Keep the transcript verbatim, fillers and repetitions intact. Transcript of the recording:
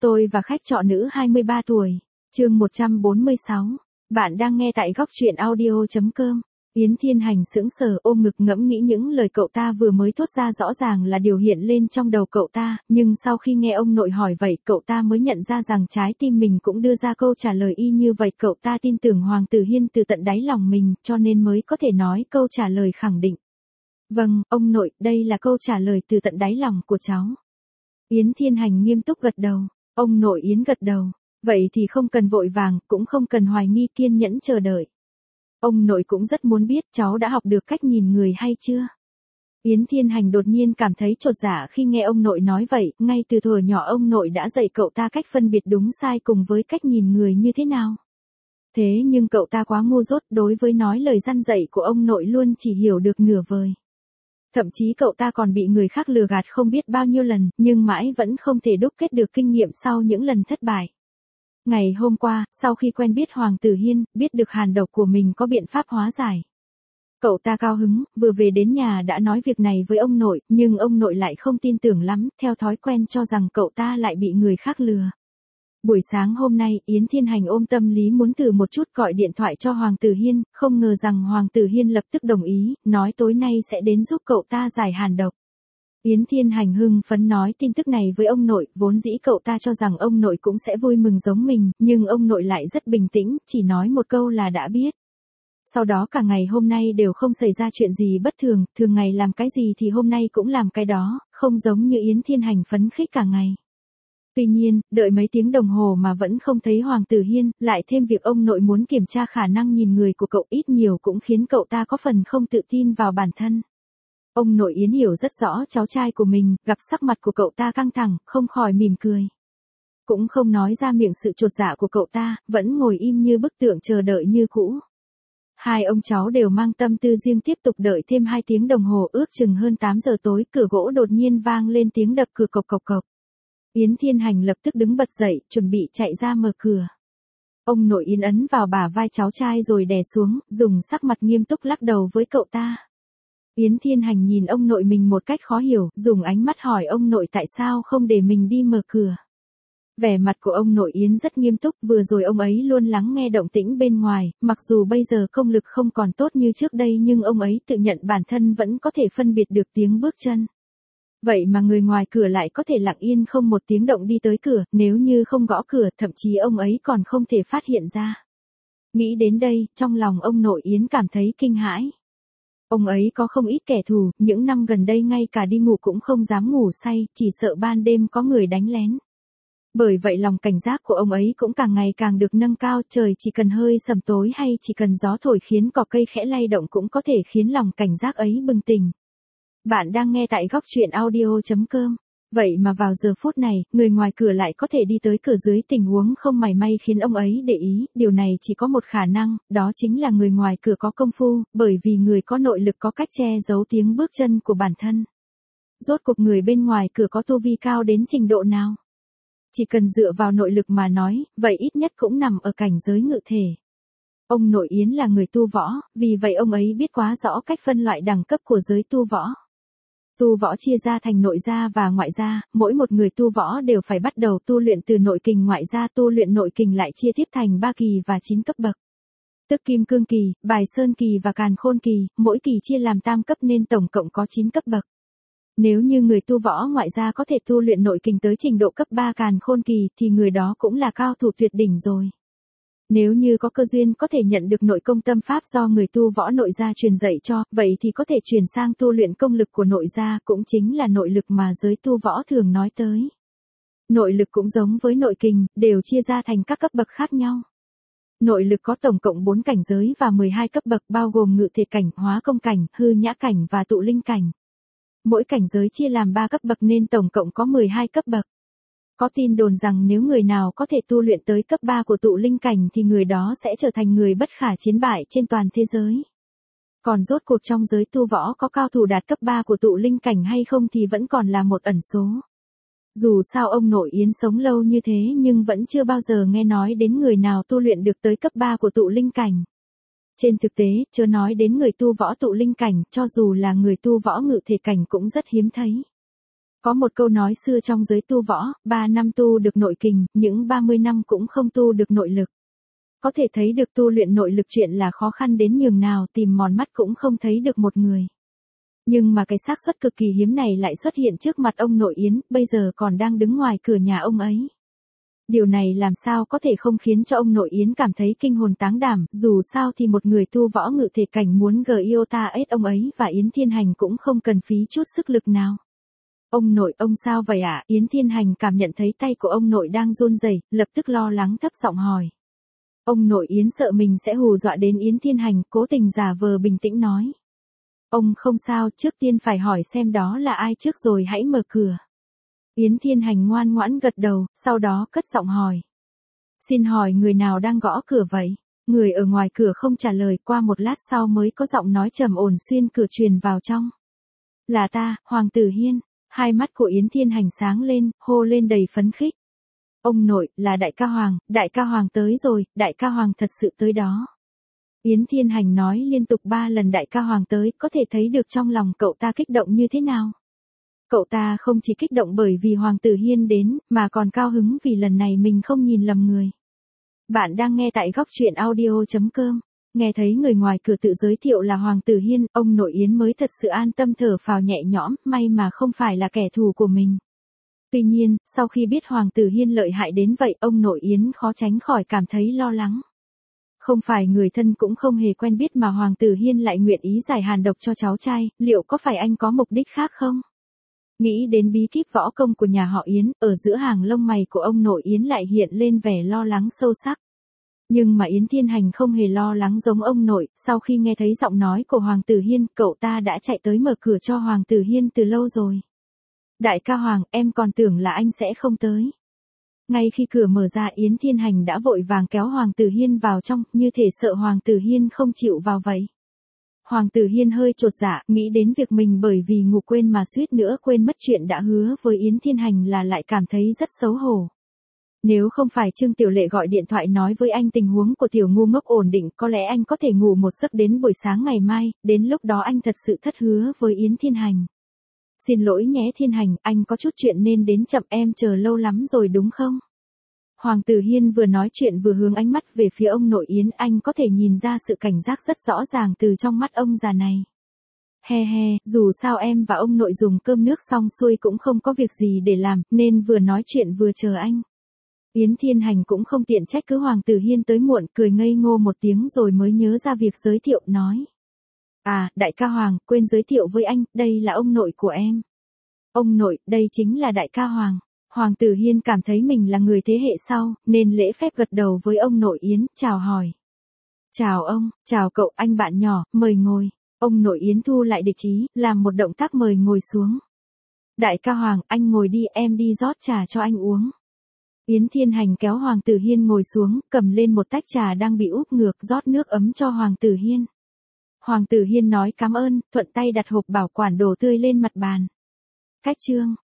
Tôi và khách trọ nữ hai mươi ba tuổi. Chương một trăm bốn mươi sáu. Bạn đang nghe tại góc truyện audio chấm com. Yến Thiên Hành sững sờ ôm ngực ngẫm nghĩ những lời cậu ta vừa mới thốt ra rõ ràng là điều hiện lên trong đầu cậu ta, nhưng sau khi nghe ông nội hỏi vậy cậu ta mới nhận ra rằng trái tim mình cũng đưa ra câu trả lời y như vậy. Cậu ta tin tưởng Hoàng Tử Hiên từ tận đáy lòng mình, cho nên mới có thể nói câu trả lời khẳng định. Vâng, ông nội, đây là câu trả lời từ tận đáy lòng của cháu. Yến Thiên Hành nghiêm túc gật đầu. Ông nội Yến gật đầu. Vậy thì không cần vội vàng, cũng không cần hoài nghi, kiên nhẫn chờ đợi. Ông nội cũng rất muốn biết cháu đã học được cách nhìn người hay chưa. Yến Thiên Hành đột nhiên cảm thấy chột dạ khi nghe ông nội nói vậy, ngay từ thuở nhỏ ông nội đã dạy cậu ta cách phân biệt đúng sai cùng với cách nhìn người như thế nào. Thế nhưng cậu ta quá ngu dốt, đối với nói lời răn dạy của ông nội luôn chỉ hiểu được nửa vời. Thậm chí cậu ta còn bị người khác lừa gạt không biết bao nhiêu lần, nhưng mãi vẫn không thể đúc kết được kinh nghiệm sau những lần thất bại. Ngày hôm qua, sau khi quen biết Hoàng Tử Hiên, biết được hàn độc của mình có biện pháp hóa giải. Cậu ta cao hứng, vừa về đến nhà đã nói việc này với ông nội, nhưng ông nội lại không tin tưởng lắm, theo thói quen cho rằng cậu ta lại bị người khác lừa. Buổi sáng hôm nay, Yến Thiên Hành ôm tâm lý muốn thử một chút gọi điện thoại cho Hoàng Tử Hiên, không ngờ rằng Hoàng Tử Hiên lập tức đồng ý, nói tối nay sẽ đến giúp cậu ta giải hàn độc. Yến Thiên Hành hưng phấn nói tin tức này với ông nội, vốn dĩ cậu ta cho rằng ông nội cũng sẽ vui mừng giống mình, nhưng ông nội lại rất bình tĩnh, chỉ nói một câu là đã biết. Sau đó cả ngày hôm nay đều không xảy ra chuyện gì bất thường, thường ngày làm cái gì thì hôm nay cũng làm cái đó, không giống như Yến Thiên Hành phấn khích cả ngày. Tuy nhiên, đợi mấy tiếng đồng hồ mà vẫn không thấy Hoàng Tử Hiên, lại thêm việc ông nội muốn kiểm tra khả năng nhìn người của cậu ít nhiều cũng khiến cậu ta có phần không tự tin vào bản thân. Ông nội Yến hiểu rất rõ cháu trai của mình, gặp sắc mặt của cậu ta căng thẳng, không khỏi mỉm cười. Cũng không nói ra miệng sự chột dạ của cậu ta, vẫn ngồi im như bức tượng chờ đợi như cũ. Hai ông cháu đều mang tâm tư riêng tiếp tục đợi thêm hai tiếng đồng hồ, ước chừng hơn tám giờ tối, cửa gỗ đột nhiên vang lên tiếng đập cửa cộc cộc cộc. Yến Thiên Hành lập tức đứng bật dậy, chuẩn bị chạy ra mở cửa. Ông nội Yến ấn vào bả vai cháu trai rồi đè xuống, dùng sắc mặt nghiêm túc lắc đầu với cậu ta. Yến Thiên Hành nhìn ông nội mình một cách khó hiểu, dùng ánh mắt hỏi ông nội tại sao không để mình đi mở cửa. Vẻ mặt của ông nội Yến rất nghiêm túc, vừa rồi ông ấy luôn lắng nghe động tĩnh bên ngoài, mặc dù bây giờ công lực không còn tốt như trước đây nhưng ông ấy tự nhận bản thân vẫn có thể phân biệt được tiếng bước chân. Vậy mà người ngoài cửa lại có thể lặng yên không một tiếng động đi tới cửa, nếu như không gõ cửa, thậm chí ông ấy còn không thể phát hiện ra. Nghĩ đến đây, trong lòng ông nội Yến cảm thấy kinh hãi. Ông ấy có không ít kẻ thù, những năm gần đây ngay cả đi ngủ cũng không dám ngủ say, chỉ sợ ban đêm có người đánh lén. Bởi vậy lòng cảnh giác của ông ấy cũng càng ngày càng được nâng cao, trời chỉ cần hơi sầm tối hay chỉ cần gió thổi khiến cỏ cây khẽ lay động cũng có thể khiến lòng cảnh giác ấy bừng tỉnh. Bạn đang nghe tại góc truyện audio chấm com. Vậy mà vào giờ phút này, người ngoài cửa lại có thể đi tới cửa dưới tình huống không mảy may khiến ông ấy để ý, điều này chỉ có một khả năng, đó chính là người ngoài cửa có công phu, bởi vì người có nội lực có cách che giấu tiếng bước chân của bản thân. Rốt cuộc người bên ngoài cửa có tu vi cao đến trình độ nào? Chỉ cần dựa vào nội lực mà nói, vậy ít nhất cũng nằm ở cảnh giới ngự thể. Ông nội Yến là người tu võ, vì vậy ông ấy biết quá rõ cách phân loại đẳng cấp của giới tu võ. Tu võ chia ra thành nội gia và ngoại gia, mỗi một người tu võ đều phải bắt đầu tu luyện từ nội kình, ngoại gia tu luyện nội kình lại chia tiếp thành ba kỳ và chín cấp bậc. Tức Kim Cương kỳ, Bài Sơn kỳ và Càn Khôn kỳ, mỗi kỳ chia làm tam cấp nên tổng cộng có chín cấp bậc. Nếu như người tu võ ngoại gia có thể tu luyện nội kình tới trình độ cấp ba Càn Khôn kỳ thì người đó cũng là cao thủ tuyệt đỉnh rồi. Nếu như có cơ duyên có thể nhận được nội công tâm pháp do người tu võ nội gia truyền dạy cho, vậy thì có thể chuyển sang tu luyện công lực của nội gia, cũng chính là nội lực mà giới tu võ thường nói tới. Nội lực cũng giống với nội kình, đều chia ra thành các cấp bậc khác nhau. Nội lực có tổng cộng bốn cảnh giới và mười hai cấp bậc bao gồm ngự thể cảnh, hóa công cảnh, hư nhã cảnh và tụ linh cảnh. Mỗi cảnh giới chia làm ba cấp bậc nên tổng cộng có mười hai cấp bậc. Có tin đồn rằng nếu người nào có thể tu luyện tới cấp ba của tụ linh cảnh thì người đó sẽ trở thành người bất khả chiến bại trên toàn thế giới. Còn rốt cuộc trong giới tu võ có cao thủ đạt cấp ba của tụ linh cảnh hay không thì vẫn còn là một ẩn số. Dù sao ông nội Yến sống lâu như thế nhưng vẫn chưa bao giờ nghe nói đến người nào tu luyện được tới cấp ba của tụ linh cảnh. Trên thực tế, chớ nói đến người tu võ tụ linh cảnh, cho dù là người tu võ ngự thể cảnh cũng rất hiếm thấy. Có một câu nói xưa trong giới tu võ, ba năm tu được nội kình, những ba mươi năm cũng không tu được nội lực. Có thể thấy được tu luyện nội lực chuyện là khó khăn đến nhường nào, tìm mòn mắt cũng không thấy được một người. Nhưng mà cái xác suất cực kỳ hiếm này lại xuất hiện trước mặt ông nội Yến, bây giờ còn đang đứng ngoài cửa nhà ông ấy. Điều này làm sao có thể không khiến cho ông nội Yến cảm thấy kinh hồn táng đảm, dù sao thì một người tu võ ngự thể cảnh muốn gờ iota ết ông ấy và Yến Thiên Hành cũng không cần phí chút sức lực nào. Ông nội, ông sao vậy ạ? À? Yến Thiên Hành cảm nhận thấy tay của ông nội đang run rẩy, lập tức lo lắng thấp giọng hỏi. Ông nội Yến sợ mình sẽ hù dọa đến Yến Thiên Hành, cố tình giả vờ bình tĩnh nói. Ông không sao, trước tiên phải hỏi xem đó là ai trước rồi hãy mở cửa. Yến Thiên Hành ngoan ngoãn gật đầu, sau đó cất giọng hỏi. Xin hỏi người nào đang gõ cửa vậy? Người ở ngoài cửa không trả lời, qua một lát sau mới có giọng nói trầm ổn xuyên cửa truyền vào trong. Là ta, Hoàng Tử Hiên. Hai mắt của Yến Thiên Hành sáng lên, hô lên đầy phấn khích. Ông nội, là đại ca Hoàng, đại ca Hoàng tới rồi, đại ca Hoàng thật sự tới đó. Yến Thiên Hành nói liên tục ba lần đại ca Hoàng tới, có thể thấy được trong lòng cậu ta kích động như thế nào. Cậu ta không chỉ kích động bởi vì Hoàng Tử Hiên đến, mà còn cao hứng vì lần này mình không nhìn lầm người. Bạn đang nghe tại góc truyện audio chấm com. Nghe thấy người ngoài cửa tự giới thiệu là Hoàng Tử Hiên, ông nội Yến mới thật sự an tâm thở phào nhẹ nhõm, may mà không phải là kẻ thù của mình. Tuy nhiên, sau khi biết Hoàng Tử Hiên lợi hại đến vậy, ông nội Yến khó tránh khỏi cảm thấy lo lắng. Không phải người thân cũng không hề quen biết mà Hoàng Tử Hiên lại nguyện ý giải hàn độc cho cháu trai, liệu có phải anh có mục đích khác không? Nghĩ đến bí kíp võ công của nhà họ Yến, ở giữa hàng lông mày của ông nội Yến lại hiện lên vẻ lo lắng sâu sắc. Nhưng mà Yến Thiên Hành không hề lo lắng giống ông nội, sau khi nghe thấy giọng nói của Hoàng Tử Hiên, cậu ta đã chạy tới mở cửa cho Hoàng Tử Hiên từ lâu rồi. Đại ca Hoàng, em còn tưởng là anh sẽ không tới. Ngay khi cửa mở ra Yến Thiên Hành đã vội vàng kéo Hoàng Tử Hiên vào trong, như thể sợ Hoàng Tử Hiên không chịu vào vậy. Hoàng Tử Hiên hơi chột dạ, nghĩ đến việc mình bởi vì ngủ quên mà suýt nữa quên mất chuyện đã hứa với Yến Thiên Hành là lại cảm thấy rất xấu hổ. Nếu không phải Trương Tiểu Lệ gọi điện thoại nói với anh tình huống của tiểu ngu ngốc ổn định, có lẽ anh có thể ngủ một giấc đến buổi sáng ngày mai, đến lúc đó anh thật sự thất hứa với Yến Thiên Hành. Xin lỗi nhé Thiên Hành, anh có chút chuyện nên đến chậm, em chờ lâu lắm rồi đúng không? Hoàng Tử Hiên vừa nói chuyện vừa hướng ánh mắt về phía ông nội Yến, anh có thể nhìn ra sự cảnh giác rất rõ ràng từ trong mắt ông già này. He he, dù sao em và ông nội dùng cơm nước xong xuôi cũng không có việc gì để làm, nên vừa nói chuyện vừa chờ anh. Yến Thiên Hành cũng không tiện trách cứ Hoàng Tử Hiên tới muộn, cười ngây ngô một tiếng rồi mới nhớ ra việc giới thiệu nói. À, đại ca Hoàng, quên giới thiệu với anh, đây là ông nội của em. Ông nội, đây chính là đại ca Hoàng. Hoàng Tử Hiên cảm thấy mình là người thế hệ sau, nên lễ phép gật đầu với ông nội Yến, chào hỏi. Chào ông, chào cậu, anh bạn nhỏ, mời ngồi. Ông nội Yến thu lại địch ý, làm một động tác mời ngồi xuống. Đại ca Hoàng, anh ngồi đi, em đi rót trà cho anh uống. Yến Thiên Hành kéo Hoàng Tử Hiên ngồi xuống, cầm lên một tách trà đang bị úp ngược, rót nước ấm cho Hoàng Tử Hiên. Hoàng Tử Hiên nói cảm ơn, thuận tay đặt hộp bảo quản đồ tươi lên mặt bàn. Cách chương